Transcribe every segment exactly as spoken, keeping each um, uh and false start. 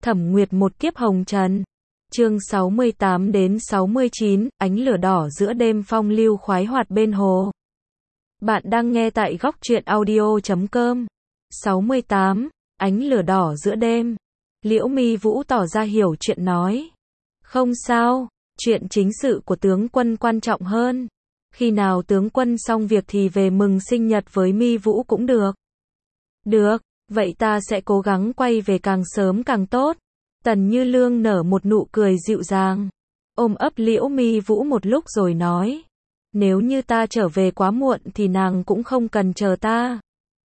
Thẩm Nguyệt một kiếp hồng trần. Chương sáu mươi tám đến sáu mươi chín, ánh lửa đỏ giữa đêm phong lưu khoái hoạt bên hồ. Bạn đang nghe tại góc truyện audio chấm com. sáu mươi tám, ánh lửa đỏ giữa đêm. Liễu Mi Vũ tỏ ra hiểu chuyện nói. Không sao, chuyện chính sự của tướng quân quan trọng hơn. Khi nào tướng quân xong việc thì về mừng sinh nhật với Mi Vũ cũng được. Được, vậy ta sẽ cố gắng quay về càng sớm càng tốt. Tần Như Lương nở một nụ cười dịu dàng, ôm ấp Liễu Mi Vũ một lúc rồi nói. Nếu như ta trở về quá muộn thì nàng cũng không cần chờ ta.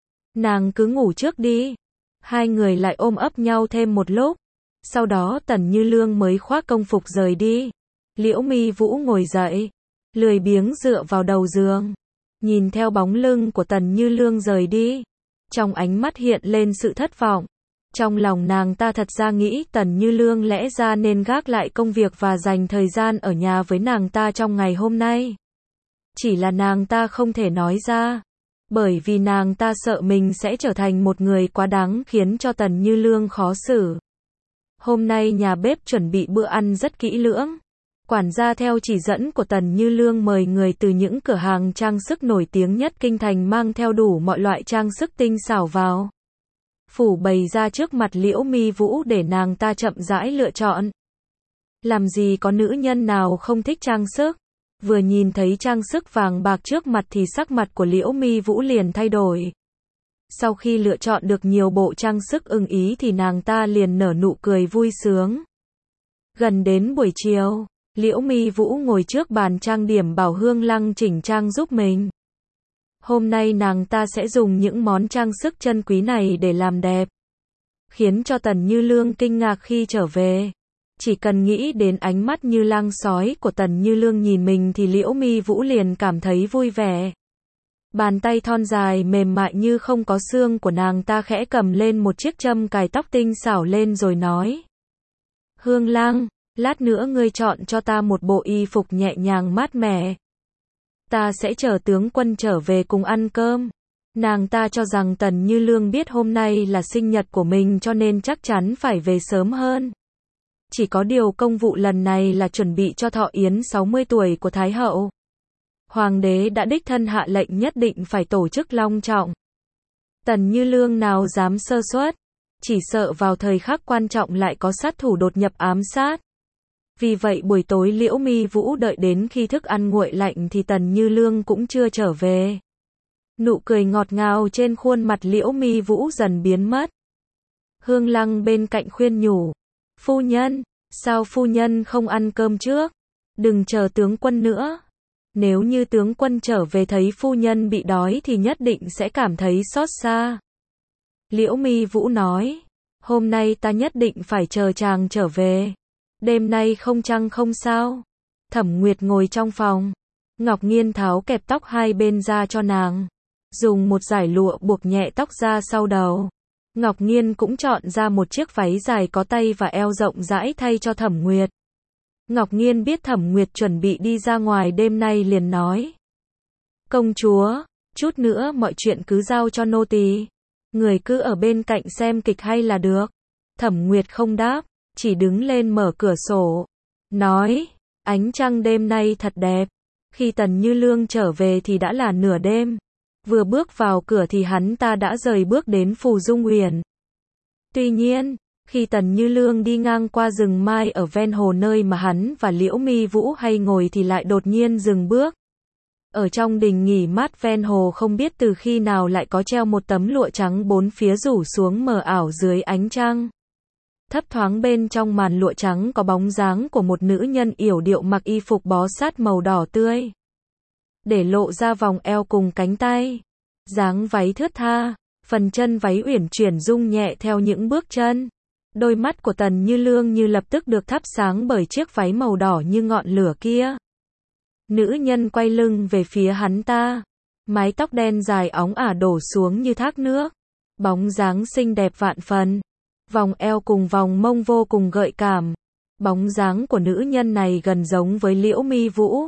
Nàng cứ ngủ trước đi. Hai người lại ôm ấp nhau thêm một lúc. Sau đó Tần Như Lương mới khoác công phục rời đi. Liễu Mi Vũ ngồi dậy, lười biếng dựa vào đầu giường, nhìn theo bóng lưng của Tần Như Lương rời đi. Trong ánh mắt hiện lên sự thất vọng. Trong lòng nàng ta thật ra nghĩ Tần Như Lương lẽ ra nên gác lại công việc và dành thời gian ở nhà với nàng ta trong ngày hôm nay. Chỉ là nàng ta không thể nói ra. Bởi vì nàng ta sợ mình sẽ trở thành một người quá đáng khiến cho Tần Như Lương khó xử. Hôm nay nhà bếp chuẩn bị bữa ăn rất kỹ lưỡng. Quản gia theo chỉ dẫn của Tần Như Lương mời người từ những cửa hàng trang sức nổi tiếng nhất kinh thành mang theo đủ mọi loại trang sức tinh xảo vào. Phủ bày ra trước mặt Liễu Mi Vũ để nàng ta chậm rãi lựa chọn. Làm gì có nữ nhân nào không thích trang sức. Vừa nhìn thấy trang sức vàng bạc trước mặt thì sắc mặt của Liễu Mi Vũ liền thay đổi. Sau khi lựa chọn được nhiều bộ trang sức ưng ý thì nàng ta liền nở nụ cười vui sướng. Gần đến buổi chiều, Liễu Mi Vũ ngồi trước bàn trang điểm bảo Hương Lăng chỉnh trang giúp mình. Hôm nay nàng ta sẽ dùng những món trang sức chân quý này để làm đẹp. Khiến cho Tần Như Lương kinh ngạc khi trở về. Chỉ cần nghĩ đến ánh mắt như lang sói của Tần Như Lương nhìn mình thì Liễu Mi Vũ liền cảm thấy vui vẻ. Bàn tay thon dài mềm mại như không có xương của nàng ta khẽ cầm lên một chiếc châm cài tóc tinh xảo lên rồi nói. Hương Lăng, lát nữa ngươi chọn cho ta một bộ y phục nhẹ nhàng mát mẻ. Ta sẽ chờ tướng quân trở về cùng ăn cơm. Nàng ta cho rằng Tần Như Lương biết hôm nay là sinh nhật của mình cho nên chắc chắn phải về sớm hơn. Chỉ có điều công vụ lần này là chuẩn bị cho thọ yến sáu mươi tuổi của Thái Hậu. Hoàng đế đã đích thân hạ lệnh nhất định phải tổ chức long trọng. Tần Như Lương nào dám sơ suất, chỉ sợ vào thời khắc quan trọng lại có sát thủ đột nhập ám sát. Vì vậy buổi tối Liễu Mi Vũ đợi đến khi thức ăn nguội lạnh thì Tần Như Lương cũng chưa trở về. Nụ cười ngọt ngào trên khuôn mặt Liễu Mi Vũ dần biến mất. Hương Lăng bên cạnh khuyên nhủ. Phu nhân, sao phu nhân không ăn cơm trước? Đừng chờ tướng quân nữa. Nếu như tướng quân trở về thấy phu nhân bị đói thì nhất định sẽ cảm thấy xót xa. Liễu Mi Vũ nói. Hôm nay ta nhất định phải chờ chàng trở về. Đêm nay không chăng không sao. Thẩm Nguyệt ngồi trong phòng. Ngọc Nghiên tháo kẹp tóc hai bên ra cho nàng. Dùng một dải lụa buộc nhẹ tóc ra sau đầu. Ngọc Nghiên cũng chọn ra một chiếc váy dài có tay và eo rộng rãi thay cho Thẩm Nguyệt. Ngọc Nghiên biết Thẩm Nguyệt chuẩn bị đi ra ngoài đêm nay liền nói. Công chúa, chút nữa mọi chuyện cứ giao cho nô tỳ. Người cứ ở bên cạnh xem kịch hay là được. Thẩm Nguyệt không đáp, chỉ đứng lên mở cửa sổ. Nói, ánh trăng đêm nay thật đẹp. Khi Tần Như Lương trở về thì đã là nửa đêm. Vừa bước vào cửa thì hắn ta đã rời bước đến Phù Dung Uyển. Tuy nhiên, khi Tần Như Lương đi ngang qua rừng mai ở ven hồ nơi mà hắn và Liễu Mi Vũ hay ngồi thì lại đột nhiên dừng bước. Ở trong đình nghỉ mát ven hồ không biết từ khi nào lại có treo một tấm lụa trắng bốn phía rủ xuống mờ ảo dưới ánh trăng. Thấp thoáng bên trong màn lụa trắng có bóng dáng của một nữ nhân yểu điệu mặc y phục bó sát màu đỏ tươi. Để lộ ra vòng eo cùng cánh tay. Dáng váy thướt tha, phần chân váy uyển chuyển rung nhẹ theo những bước chân. Đôi mắt của Tần Như Lương như lập tức được thắp sáng bởi chiếc váy màu đỏ như ngọn lửa kia. Nữ nhân quay lưng về phía hắn ta. Mái tóc đen dài óng ả đổ xuống như thác nước. Bóng dáng xinh đẹp vạn phần. Vòng eo cùng vòng mông vô cùng gợi cảm. Bóng dáng của nữ nhân này gần giống với Liễu Mi Vũ.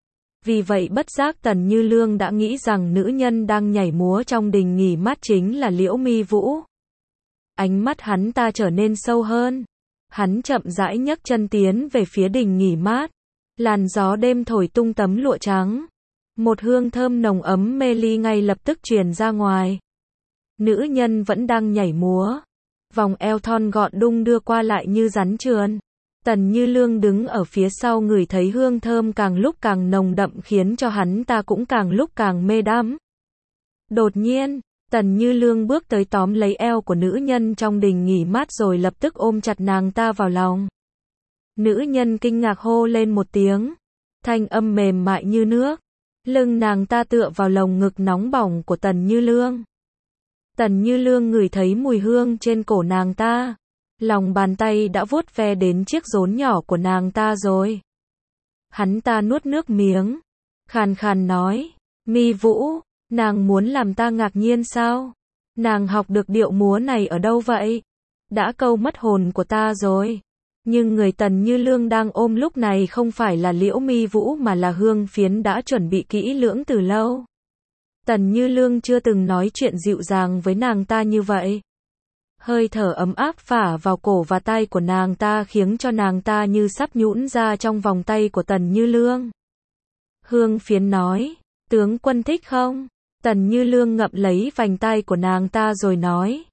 Vì vậy bất giác Tần Như Lương đã nghĩ rằng nữ nhân đang nhảy múa trong đình nghỉ mát chính là Liễu Mi Vũ. Ánh mắt hắn ta trở nên sâu hơn. Hắn chậm rãi nhấc chân tiến về phía đình nghỉ mát. Làn gió đêm thổi tung tấm lụa trắng. Một hương thơm nồng ấm mê ly ngay lập tức truyền ra ngoài. Nữ nhân vẫn đang nhảy múa. Vòng eo thon gọn đung đưa qua lại như rắn trườn. Tần Như Lương đứng ở phía sau ngửi thấy hương thơm càng lúc càng nồng đậm khiến cho hắn ta cũng càng lúc càng mê đắm. Đột nhiên, Tần Như Lương bước tới tóm lấy eo của nữ nhân trong đình nghỉ mát rồi lập tức ôm chặt nàng ta vào lòng. Nữ nhân kinh ngạc hô lên một tiếng. Thanh âm mềm mại như nước. Lưng nàng ta tựa vào lồng ngực nóng bỏng của Tần Như Lương. Tần Như Lương ngửi thấy mùi hương trên cổ nàng ta. Lòng bàn tay đã vuốt ve đến chiếc rốn nhỏ của nàng ta rồi. Hắn ta nuốt nước miếng. Khàn khàn nói. Mi Vũ, nàng muốn làm ta ngạc nhiên sao? Nàng học được điệu múa này ở đâu vậy? Đã câu mất hồn của ta rồi. Nhưng người Tần Như Lương đang ôm lúc này không phải là Liễu Mi Vũ mà là Hương Phiến đã chuẩn bị kỹ lưỡng từ lâu. Tần Như Lương chưa từng nói chuyện dịu dàng với nàng ta như vậy. Hơi thở ấm áp phả vào cổ và tai của nàng ta khiến cho nàng ta như sắp nhũn ra trong vòng tay của Tần Như Lương. Hương Phiến nói, tướng quân thích không? Tần Như Lương ngậm lấy vành tai của nàng ta rồi nói.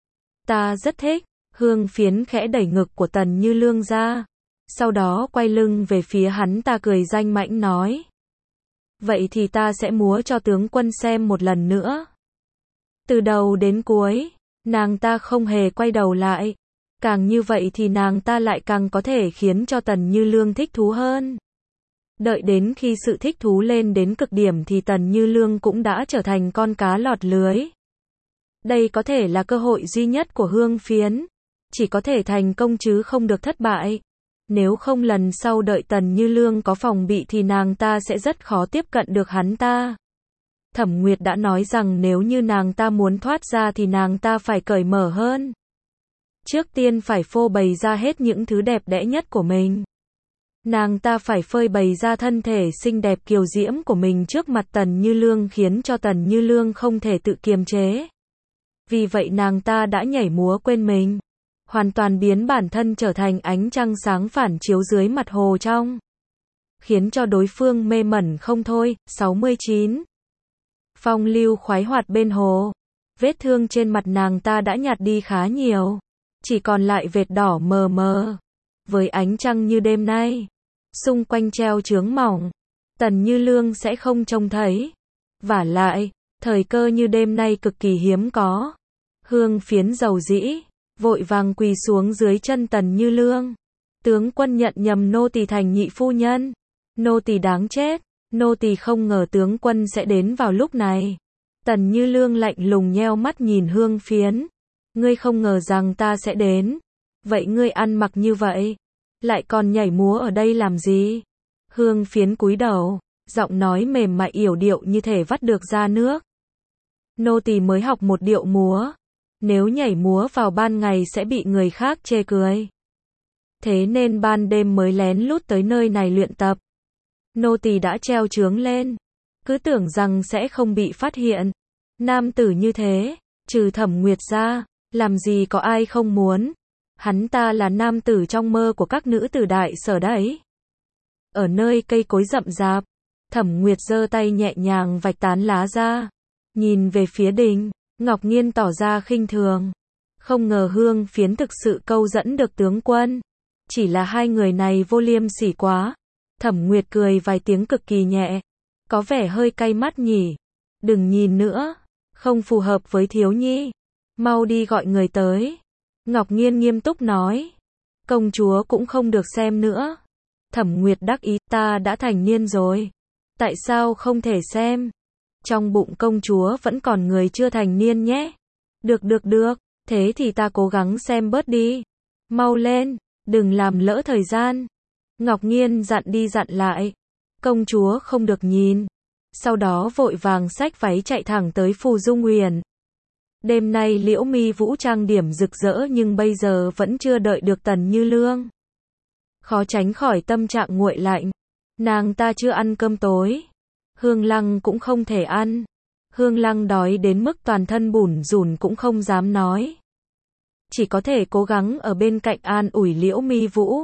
Ta rất thích. Hương Phiến khẽ đẩy ngực của Tần Như Lương ra. Sau đó quay lưng về phía hắn ta cười danh mãnh nói. Vậy thì ta sẽ múa cho tướng quân xem một lần nữa. Từ đầu đến cuối, nàng ta không hề quay đầu lại. Càng như vậy thì nàng ta lại càng có thể khiến cho Tần Như Lương thích thú hơn. Đợi đến khi sự thích thú lên đến cực điểm thì Tần Như Lương cũng đã trở thành con cá lọt lưới. Đây có thể là cơ hội duy nhất của Hương Phiến. Chỉ có thể thành công chứ không được thất bại. Nếu không lần sau đợi Tần Như Lương có phòng bị thì nàng ta sẽ rất khó tiếp cận được hắn ta. Thẩm Nguyệt đã nói rằng nếu như nàng ta muốn thoát ra thì nàng ta phải cởi mở hơn. Trước tiên phải phô bày ra hết những thứ đẹp đẽ nhất của mình. Nàng ta phải phơi bày ra thân thể xinh đẹp kiều diễm của mình trước mặt Tần Như Lương khiến cho Tần Như Lương không thể tự kiềm chế. Vì vậy nàng ta đã nhảy múa quên mình. Hoàn toàn biến bản thân trở thành ánh trăng sáng phản chiếu dưới mặt hồ trong. Khiến cho đối phương mê mẩn không thôi. sáu mươi chín. Phong lưu khoái hoạt bên hồ. Vết thương trên mặt nàng ta đã nhạt đi khá nhiều. Chỉ còn lại vệt đỏ mờ mờ. Với ánh trăng như đêm nay. Xung quanh treo chướng mỏng. Tần Như Lương sẽ không trông thấy. Vả lại, thời cơ như đêm nay cực kỳ hiếm có. Hương Phiến dầu dĩ. Vội vàng quỳ xuống dưới chân Tần Như Lương. Tướng quân nhận nhầm nô tỳ thành nhị phu nhân. Nô tỳ đáng chết. Nô tỳ không ngờ tướng quân sẽ đến vào lúc này. Tần Như Lương lạnh lùng nheo mắt nhìn Hương Phiến. Ngươi không ngờ rằng ta sẽ đến. Vậy ngươi ăn mặc như vậy. Lại còn nhảy múa ở đây làm gì? Hương Phiến cúi đầu. Giọng nói mềm mại yểu điệu như thể vắt được ra nước. Nô tỳ mới học một điệu múa. Nếu nhảy múa vào ban ngày sẽ bị người khác chê cười. Thế nên ban đêm mới lén lút tới nơi này luyện tập. Nô tỳ đã treo chướng lên. Cứ tưởng rằng sẽ không bị phát hiện. Nam tử như thế, trừ Thẩm Nguyệt ra, làm gì có ai không muốn. Hắn ta là nam tử trong mơ của các nữ tử đại sở đấy. Ở nơi cây cối rậm rạp, Thẩm Nguyệt giơ tay nhẹ nhàng vạch tán lá ra. Nhìn về phía đình. Ngọc Nghiên tỏ ra khinh thường. Không ngờ Hương Phiến thực sự câu dẫn được tướng quân. Chỉ là hai người này vô liêm sỉ quá. Thẩm Nguyệt cười vài tiếng cực kỳ nhẹ. Có vẻ hơi cay mắt nhỉ. Đừng nhìn nữa. Không phù hợp với thiếu nhi. Mau đi gọi người tới. Ngọc Nghiên nghiêm túc nói. Công chúa cũng không được xem nữa. Thẩm Nguyệt đắc ý. Ta đã thành niên rồi. Tại sao không thể xem? Trong bụng công chúa vẫn còn người chưa thành niên nhé. Được được được, thế thì ta cố gắng xem bớt đi. Mau lên, đừng làm lỡ thời gian. Ngọc Nghiên dặn đi dặn lại. Công chúa không được nhìn. Sau đó vội vàng xách váy chạy thẳng tới Phù Dung Huyền. Đêm nay Liễu Mi Vũ trang điểm rực rỡ nhưng bây giờ vẫn chưa đợi được Tần Như Lương. Khó tránh khỏi tâm trạng nguội lạnh. Nàng ta chưa ăn cơm tối. Hương Lăng cũng không thể ăn. Hương Lăng đói đến mức toàn thân bủn rủn cũng không dám nói. chỉ có thể cố gắng ở bên cạnh an ủi Liễu Mi Vũ.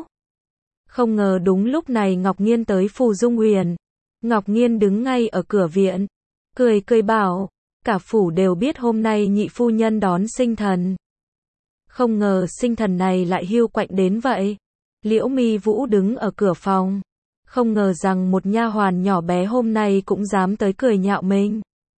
Không ngờ đúng lúc này Ngọc Nghiên tới Phù Dung Huyền. Ngọc Nghiên đứng ngay ở cửa viện, cười cười bảo, cả phủ đều biết hôm nay nhị phu nhân đón sinh thần. Không ngờ sinh thần này lại hiu quạnh đến vậy. Liễu Mi Vũ đứng ở cửa phòng, không ngờ rằng một nha hoàn nhỏ bé hôm nay cũng dám tới cười nhạo mình.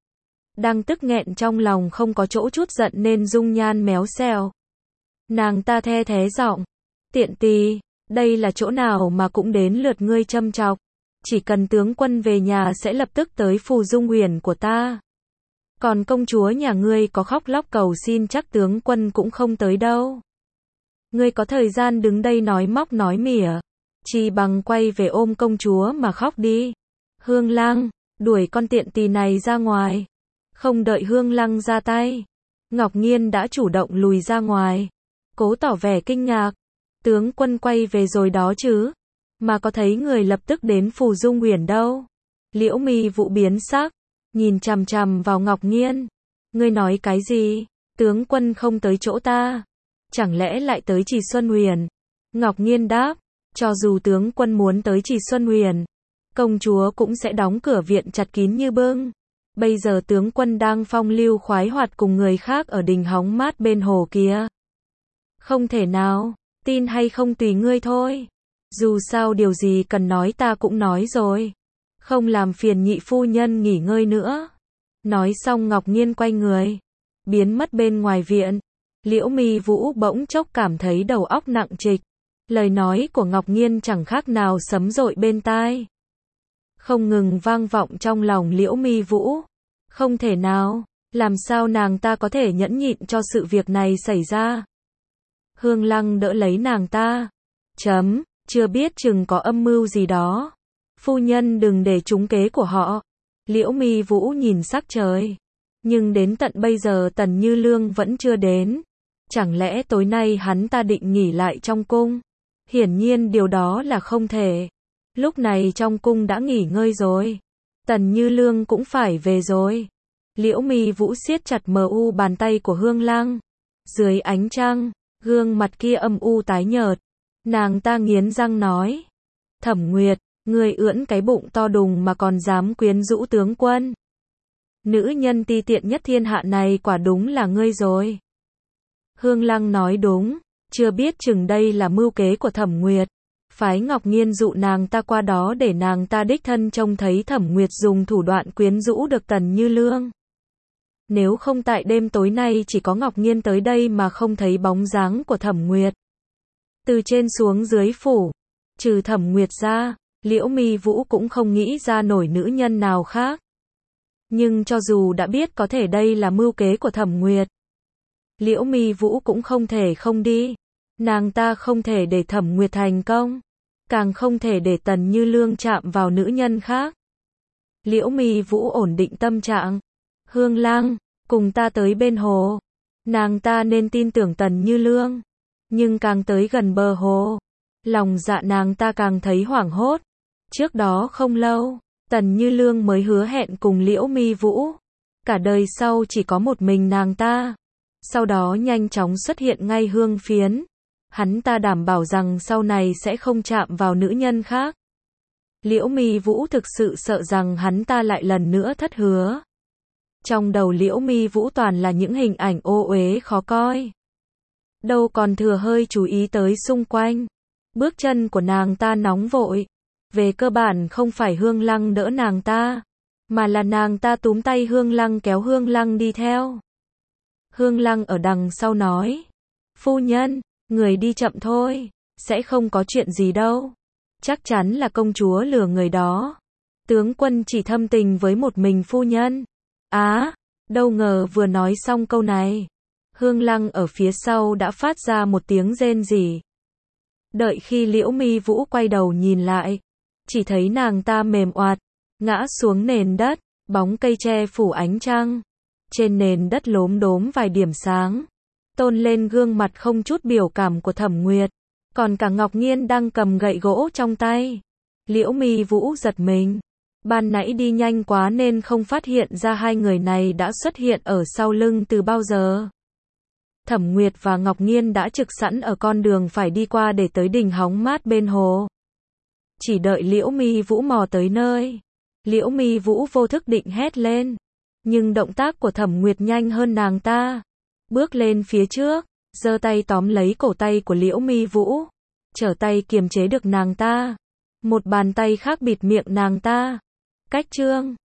Đang tức nghẹn trong lòng không có chỗ chút giận nên dung nhan méo xẹo. Nàng ta the thế giọng, tiện tì, đây là chỗ nào mà cũng đến lượt ngươi châm chọc. Chỉ cần tướng quân về nhà sẽ lập tức tới Phù Dung Huyền của ta. Còn công chúa nhà ngươi có khóc lóc cầu xin chắc tướng quân cũng không tới đâu. Ngươi có thời gian đứng đây nói móc nói mỉa, chỉ bằng quay về ôm công chúa mà khóc đi. Hương Lăng, đuổi con tiện tì này ra ngoài. Không đợi Hương Lăng ra tay, Ngọc Nghiên đã chủ động lùi ra ngoài, cố tỏ vẻ kinh ngạc. Tướng quân quay về rồi đó chứ, mà có thấy người lập tức đến Phù Dung Huyền đâu. Liễu Mi Vũ biến sắc, nhìn chằm chằm vào Ngọc Nghiên. Ngươi nói cái gì? Tướng quân không tới chỗ ta, chẳng lẽ lại tới Trì Xuân Huyền? Ngọc Nghiên đáp, cho dù tướng quân muốn tới Trì Xuân Huyền, công chúa cũng sẽ đóng cửa viện chặt kín như bưng. Bây giờ tướng quân đang phong lưu khoái hoạt cùng người khác ở đình hóng mát bên hồ kia. Không thể nào, tin hay không tùy ngươi thôi. Dù sao điều gì cần nói ta cũng nói rồi. Không làm phiền nhị phu nhân nghỉ ngơi nữa. Nói xong Ngọc Nghiên quay người, biến mất bên ngoài viện. Liễu Mi Vũ bỗng chốc cảm thấy đầu óc nặng trịch. Lời nói của Ngọc Nghiên chẳng khác nào sấm dội bên tai. Không ngừng vang vọng trong lòng Liễu Mi Vũ. Không thể nào, làm sao nàng ta có thể nhẫn nhịn cho sự việc này xảy ra. Hương Lăng đỡ lấy nàng ta. Chấm, chưa biết chừng có âm mưu gì đó. Phu nhân đừng để trúng kế của họ. Liễu Mi Vũ nhìn sắc trời. Nhưng đến tận bây giờ Tần Như Lương vẫn chưa đến. Chẳng lẽ tối nay hắn ta định nghỉ lại trong cung? Hiển nhiên điều đó là không thể. Lúc này trong cung đã nghỉ ngơi rồi. Tần Như Lương cũng phải về rồi. Liễu Mi Vũ siết chặt mờ u bàn tay của Hương Lăng. Dưới ánh trăng, gương mặt kia âm u tái nhợt. Nàng ta nghiến răng nói. Thẩm Nguyệt, ngươi ưỡn cái bụng to đùng mà còn dám quyến rũ tướng quân. Nữ nhân ti tiện nhất thiên hạ này quả đúng là ngươi rồi. Hương Lăng nói đúng, chưa biết chừng đây là mưu kế của Thẩm Nguyệt. Phái Ngọc Nghiên dụ nàng ta qua đó để nàng ta đích thân trông thấy Thẩm Nguyệt dùng thủ đoạn quyến rũ được Tần Như Lương. Nếu không tại đêm tối nay chỉ có Ngọc Nghiên tới đây mà không thấy bóng dáng của Thẩm Nguyệt. Từ trên xuống dưới phủ, trừ Thẩm Nguyệt ra, Liễu Mi Vũ cũng không nghĩ ra nổi nữ nhân nào khác. Nhưng cho dù đã biết có thể đây là mưu kế của Thẩm Nguyệt, Liễu Mi Vũ cũng không thể không đi. Nàng ta không thể để Thẩm Nguyệt thành công, càng không thể để Tần Như Lương chạm vào nữ nhân khác. Liễu Mi Vũ ổn định tâm trạng. Hương Lăng, cùng ta tới bên hồ. Nàng ta nên tin tưởng Tần Như Lương. Nhưng càng tới gần bờ hồ, lòng dạ nàng ta càng thấy hoảng hốt. Trước đó không lâu, Tần Như Lương mới hứa hẹn cùng Liễu Mi Vũ. Cả đời sau chỉ có một mình nàng ta. Sau đó nhanh chóng xuất hiện ngay hương phiến. Hắn ta đảm bảo rằng sau này sẽ không chạm vào nữ nhân khác. Liễu Mi Vũ thực sự sợ rằng hắn ta lại lần nữa thất hứa. Trong đầu Liễu Mi Vũ toàn là những hình ảnh ô uế khó coi. Đâu còn thừa hơi chú ý tới xung quanh. Bước chân của nàng ta nóng vội. Về cơ bản không phải Hương Lăng đỡ nàng ta, mà là nàng ta túm tay Hương Lăng kéo Hương Lăng đi theo. Hương Lăng ở đằng sau nói. Phu nhân, người đi chậm thôi, sẽ không có chuyện gì đâu. Chắc chắn là công chúa lừa người đó. Tướng quân chỉ thâm tình với một mình phu nhân. Á, đâu ngờ vừa nói xong câu này, Hương Lăng ở phía sau đã phát ra một tiếng rên rỉ. Đợi khi Liễu Mi Vũ quay đầu nhìn lại, chỉ thấy nàng ta mềm oạt, ngã xuống nền đất, bóng cây che phủ ánh trăng. Trên nền đất lốm đốm vài điểm sáng, tôn lên gương mặt không chút biểu cảm của Thẩm Nguyệt. Còn cả Ngọc Nghiên đang cầm gậy gỗ trong tay. Liễu Mi Vũ giật mình. Ban nãy đi nhanh quá nên không phát hiện ra hai người này đã xuất hiện ở sau lưng từ bao giờ. Thẩm Nguyệt và Ngọc Nghiên đã trực sẵn ở con đường phải đi qua để tới đình hóng mát bên hồ. Chỉ đợi Liễu Mi Vũ mò tới nơi. Liễu Mi Vũ vô thức định hét lên. Nhưng động tác của Thẩm Nguyệt nhanh hơn nàng ta. Bước lên phía trước, giơ tay tóm lấy cổ tay của Liễu Mi Vũ. Trở tay kiềm chế được nàng ta. Một bàn tay khác bịt miệng nàng ta. Cách chương